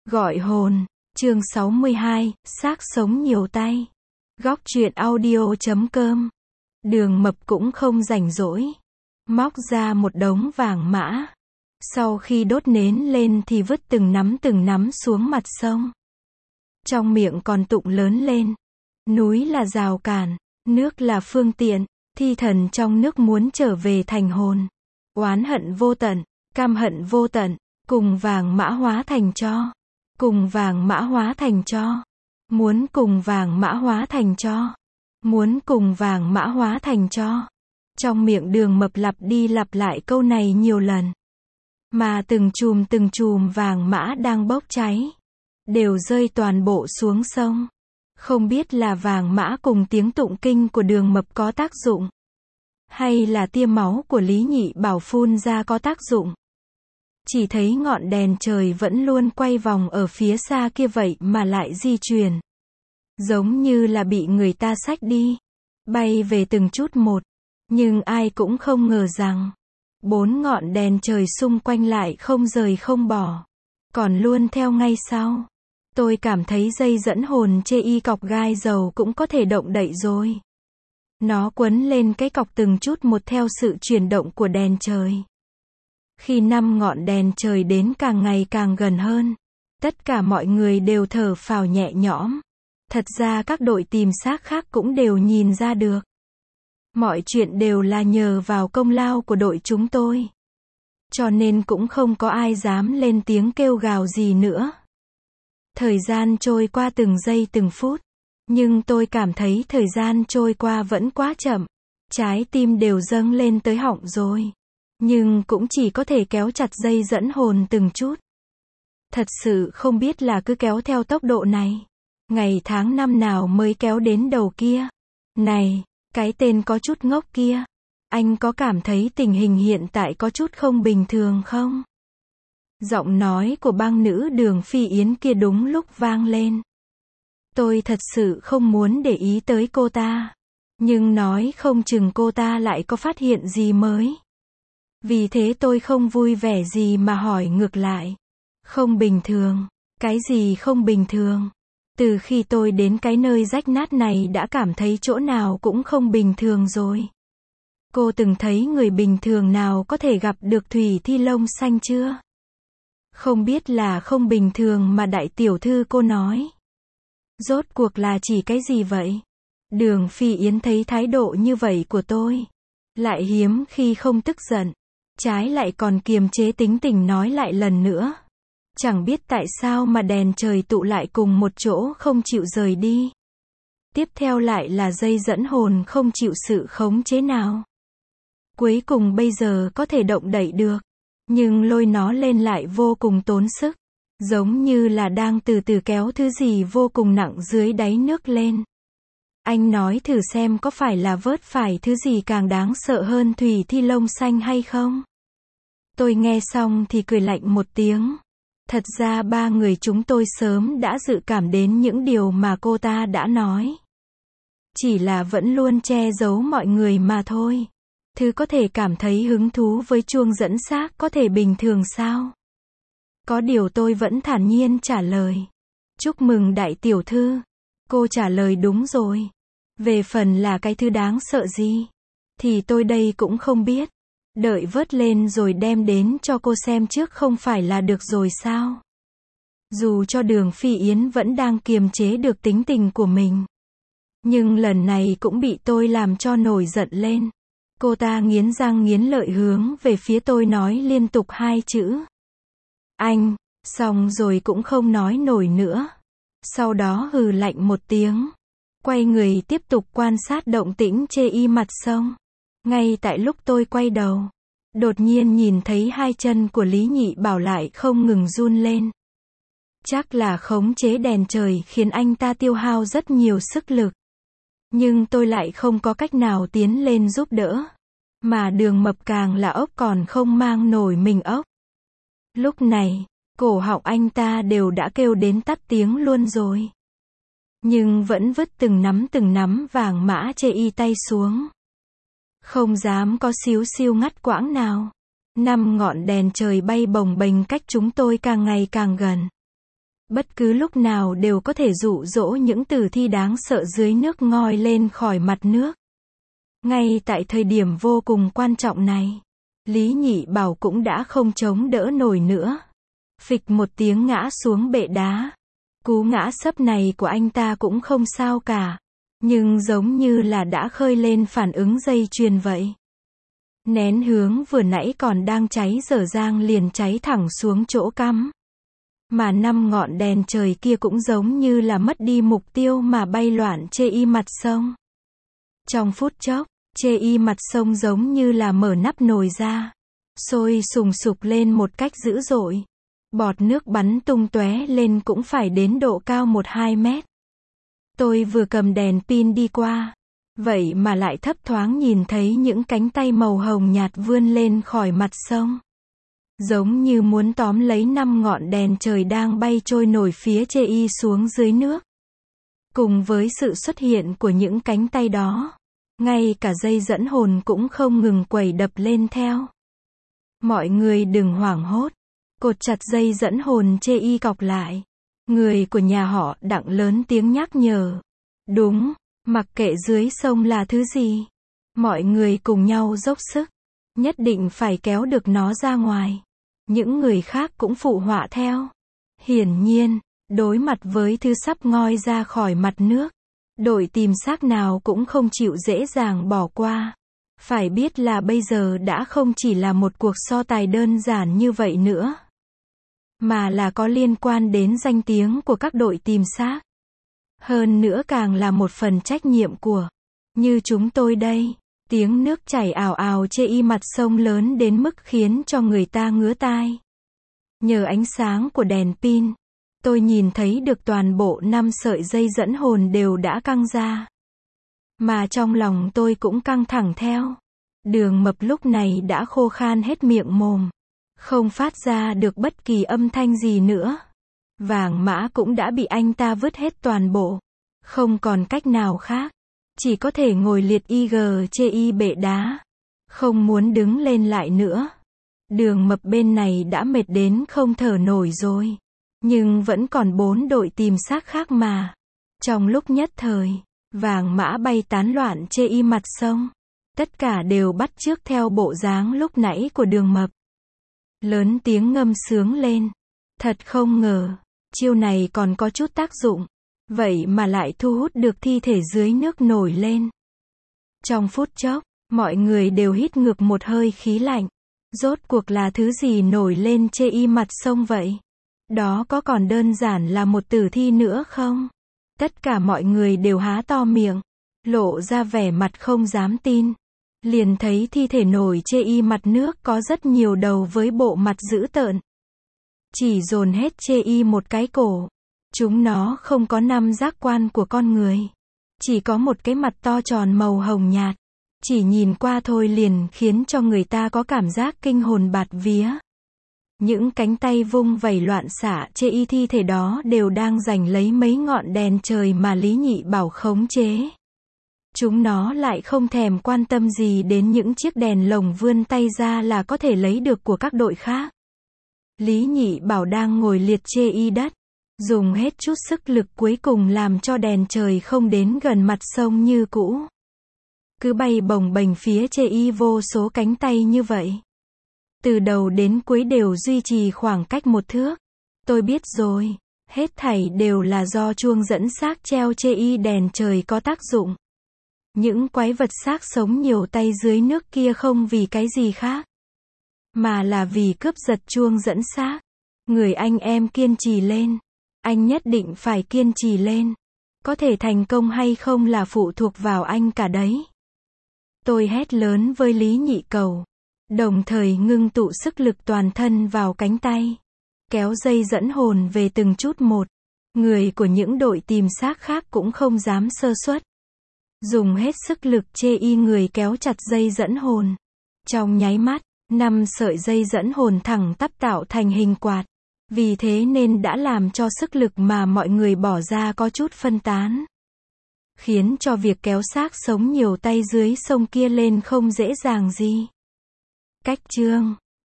Gọi hồn, chương 62, xác sống nhiều tay. Góc truyện audio.com. Đường Mập cũng không rảnh rỗi. Móc ra một đống vàng mã. Sau khi đốt nến lên thì vứt từng nắm xuống mặt sông. Trong miệng còn tụng lớn lên. Núi là rào cản, nước là phương tiện, thi thần trong nước muốn trở về thành hồn. Oán hận vô tận, cam hận vô tận, cùng vàng mã hóa thành tro. Cùng vàng mã hóa thành tro. Muốn cùng vàng mã hóa thành tro. Muốn cùng vàng mã hóa thành tro. Trong miệng Đường Mập lặp đi lặp lại câu này nhiều lần. Mà từng chùm vàng mã đang bốc cháy. Đều rơi toàn bộ xuống sông. Không biết là vàng mã cùng tiếng tụng kinh của Đường Mập có tác dụng. Hay là tia máu của Lý Nhị Bảo phun ra có tác dụng. Chỉ thấy ngọn đèn trời vẫn luôn quay vòng ở phía xa kia vậy mà lại di chuyển. Giống như là bị người ta xách đi. Bay về từng chút một. Nhưng ai cũng không ngờ rằng. 4 ngọn đèn trời xung quanh lại không rời không bỏ. Còn luôn theo ngay sau. Tôi cảm thấy dây dẫn hồn chê y cọc gai dầu cũng có thể động đậy rồi. Nó quấn lên cái cọc từng chút một theo sự chuyển động của đèn trời. Khi 5 ngọn đèn trời đến càng ngày càng gần hơn, tất cả mọi người đều thở phào nhẹ nhõm. Thật ra các đội tìm xác khác cũng đều nhìn ra được. Mọi chuyện đều là nhờ vào công lao của đội chúng tôi. Cho nên cũng không có ai dám lên tiếng kêu gào gì nữa. Thời gian trôi qua từng giây từng phút. Nhưng tôi cảm thấy thời gian trôi qua vẫn quá chậm. Trái tim đều dâng lên tới họng rồi. Nhưng cũng chỉ có thể kéo chặt dây dẫn hồn từng chút. Thật sự không biết là cứ kéo theo tốc độ này. Ngày tháng năm nào mới kéo đến đầu kia. Này, cái tên có chút ngốc kia. Anh có cảm thấy tình hình hiện tại có chút không bình thường không? Giọng nói của bang nữ Đường Phi Yến kia đúng lúc vang lên. Tôi thật sự không muốn để ý tới cô ta. Nhưng nói không chừng cô ta lại có phát hiện gì mới. Vì thế tôi không vui vẻ gì mà hỏi ngược lại. Không bình thường. Cái gì không bình thường? Từ khi tôi đến cái nơi rách nát này đã cảm thấy chỗ nào cũng không bình thường rồi. Cô từng thấy người bình thường nào có thể gặp được thủy thi lông xanh chưa? Không biết là không bình thường mà đại tiểu thư cô nói. Rốt cuộc là chỉ cái gì vậy? Đường Phi Yến thấy thái độ như vậy của tôi. Lại hiếm khi không tức giận. Trái lại còn kiềm chế tính tình nói lại lần nữa. Chẳng biết tại sao mà đèn trời tụ lại cùng một chỗ không chịu rời đi. Tiếp theo lại là dây dẫn hồn không chịu sự khống chế nào. Cuối cùng bây giờ có thể động đậy được. Nhưng lôi nó lên lại vô cùng tốn sức. Giống như là đang từ từ kéo thứ gì vô cùng nặng dưới đáy nước lên. Anh nói thử xem có phải là vớt phải thứ gì càng đáng sợ hơn thủy thi lông xanh hay không? Tôi nghe xong thì cười lạnh một tiếng. Thật ra 3 người chúng tôi sớm đã dự cảm đến những điều mà cô ta đã nói. Chỉ là vẫn luôn che giấu mọi người mà thôi. Thứ có thể cảm thấy hứng thú với chuông dẫn xác có thể bình thường sao? Có điều tôi vẫn thản nhiên trả lời. Chúc mừng đại tiểu thư. Cô trả lời đúng rồi. Về phần là cái thứ đáng sợ gì? Thì tôi đây cũng không biết. Đợi vớt lên rồi đem đến cho cô xem trước không phải là được rồi sao? Dù cho Đường Phi Yến vẫn đang kiềm chế được tính tình của mình. Nhưng lần này cũng bị tôi làm cho nổi giận lên. Cô ta nghiến răng nghiến lợi hướng về phía tôi nói liên tục 2 chữ. Anh, xong rồi cũng không nói nổi nữa. Sau đó hừ lạnh một tiếng. Quay người tiếp tục quan sát động tĩnh chê y mặt sông. Ngay tại lúc tôi quay đầu. Đột nhiên nhìn thấy 2 chân của Lý Nhị Bảo lại không ngừng run lên. Chắc là khống chế đèn trời khiến anh ta tiêu hao rất nhiều sức lực. Nhưng tôi lại không có cách nào tiến lên giúp đỡ. Mà Đường Mập càng là ốc còn không mang nổi mình ốc. Lúc này, cổ họng anh ta đều đã kêu đến tắt tiếng luôn rồi. Nhưng vẫn vứt từng nắm vàng mã chê y tay xuống. Không dám có xíu xiu ngắt quãng nào. 5 ngọn đèn trời bay bồng bềnh cách chúng tôi càng ngày càng gần. Bất cứ lúc nào đều có thể dụ dỗ những tử thi đáng sợ dưới nước ngoi lên khỏi mặt nước. Ngay tại thời điểm vô cùng quan trọng này, Lý Nhị Bảo cũng đã không chống đỡ nổi nữa. Phịch một tiếng ngã xuống bệ đá. Cú ngã sấp này của anh ta cũng không sao cả, nhưng giống như là đã khơi lên phản ứng dây chuyền vậy. Nén hướng vừa nãy còn đang cháy dở dang liền cháy thẳng xuống chỗ cắm. Mà 5 ngọn đèn trời kia cũng giống như là mất đi mục tiêu mà bay loạn chê y mặt sông. Trong phút chốc, chê y mặt sông giống như là mở nắp nồi ra, sôi sùng sục lên một cách dữ dội. Bọt nước bắn tung tóe lên cũng phải đến độ cao 1-2 mét. Tôi vừa cầm đèn pin đi qua, vậy mà lại thấp thoáng nhìn thấy những cánh tay màu hồng nhạt vươn lên khỏi mặt sông. Giống như muốn tóm lấy 5 ngọn đèn trời đang bay trôi nổi phía chê y xuống dưới nước. Cùng với sự xuất hiện của những cánh tay đó, ngay cả dây dẫn hồn cũng không ngừng quẩy đập lên theo. Mọi người đừng hoảng hốt. Cột chặt dây dẫn hồn chê y cọc lại. Người của nhà họ Đặng lớn tiếng nhắc nhở. Đúng, mặc kệ dưới sông là thứ gì. Mọi người cùng nhau dốc sức. Nhất định phải kéo được nó ra ngoài. Những người khác cũng phụ họa theo. Hiển nhiên, đối mặt với thứ sắp ngoi ra khỏi mặt nước, đội tìm xác nào cũng không chịu dễ dàng bỏ qua. Phải biết là bây giờ đã không chỉ là một cuộc so tài đơn giản như vậy nữa, mà là có liên quan đến danh tiếng của các đội tìm xác. Hơn nữa càng là một phần trách nhiệm của, như chúng tôi đây. Tiếng nước chảy ào ào chê y mặt sông lớn đến mức khiến cho người ta ngứa tai. Nhờ ánh sáng của đèn pin, tôi nhìn thấy được toàn bộ 5 sợi dây dẫn hồn đều đã căng ra. Mà trong lòng tôi cũng căng thẳng theo. Đường Mập lúc này đã khô khan hết miệng mồm, không phát ra được bất kỳ âm thanh gì nữa. Vàng mã cũng đã bị anh ta vứt hết toàn bộ. Không còn cách nào khác. Chỉ có thể ngồi liệt chê y bệ đá. Không muốn đứng lên lại nữa. Đường Mập bên này đã mệt đến không thở nổi rồi. Nhưng vẫn còn 4 đội tìm xác khác mà. Trong lúc nhất thời, vàng mã bay tán loạn chê y mặt sông. Tất cả đều bắt chước theo bộ dáng lúc nãy của Đường Mập. Lớn tiếng ngâm sướng lên. Thật không ngờ, chiêu này còn có chút tác dụng. Vậy mà lại thu hút được thi thể dưới nước nổi lên. Trong phút chốc, mọi người đều hít ngược một hơi khí lạnh. Rốt cuộc là thứ gì nổi lên chê y mặt sông vậy? Đó có còn đơn giản là một tử thi nữa không? Tất cả mọi người đều há to miệng, lộ ra vẻ mặt không dám tin. Liền thấy thi thể nổi chê y mặt nước có rất nhiều đầu với bộ mặt dữ tợn. Chỉ dồn hết chê y một cái cổ. Chúng nó không có 5 giác quan của con người. Chỉ có một cái mặt to tròn màu hồng nhạt. Chỉ nhìn qua thôi liền khiến cho người ta có cảm giác kinh hồn bạt vía. Những cánh tay vung vẩy loạn xạ chê y thi thể đó đều đang giành lấy mấy ngọn đèn trời mà Lý Nhị Bảo khống chế. Chúng nó lại không thèm quan tâm gì đến những chiếc đèn lồng vươn tay ra là có thể lấy được của các đội khác. Lý Nhị Bảo đang ngồi liệt chê y đất, dùng hết chút sức lực cuối cùng làm cho đèn trời không đến gần mặt sông như cũ. Cứ bay bồng bềnh phía chê y vô số cánh tay như vậy. Từ đầu đến cuối đều duy trì khoảng cách 1 thước. Tôi biết rồi, hết thảy đều là do chuông dẫn xác treo chê y đèn trời có tác dụng. Những quái vật xác sống nhiều tay dưới nước kia không vì cái gì khác, mà là vì cướp giật chuông dẫn xác. Người anh em kiên trì lên. Anh nhất định phải kiên trì lên. Có thể thành công hay không là phụ thuộc vào anh cả đấy. Tôi hét lớn với Lý Nhị Cầu, đồng thời ngưng tụ sức lực toàn thân vào cánh tay, kéo dây dẫn hồn về từng chút một. Người của những đội tìm xác khác cũng không dám sơ suất. Dùng hết sức lực chê y người kéo chặt dây dẫn hồn. Trong nháy mắt, 5 sợi dây dẫn hồn thẳng tắp tạo thành hình quạt. Vì thế nên đã làm cho sức lực mà mọi người bỏ ra có chút phân tán. Khiến cho việc kéo xác sống nhiều tay dưới sông kia lên không dễ dàng gì. Cách chương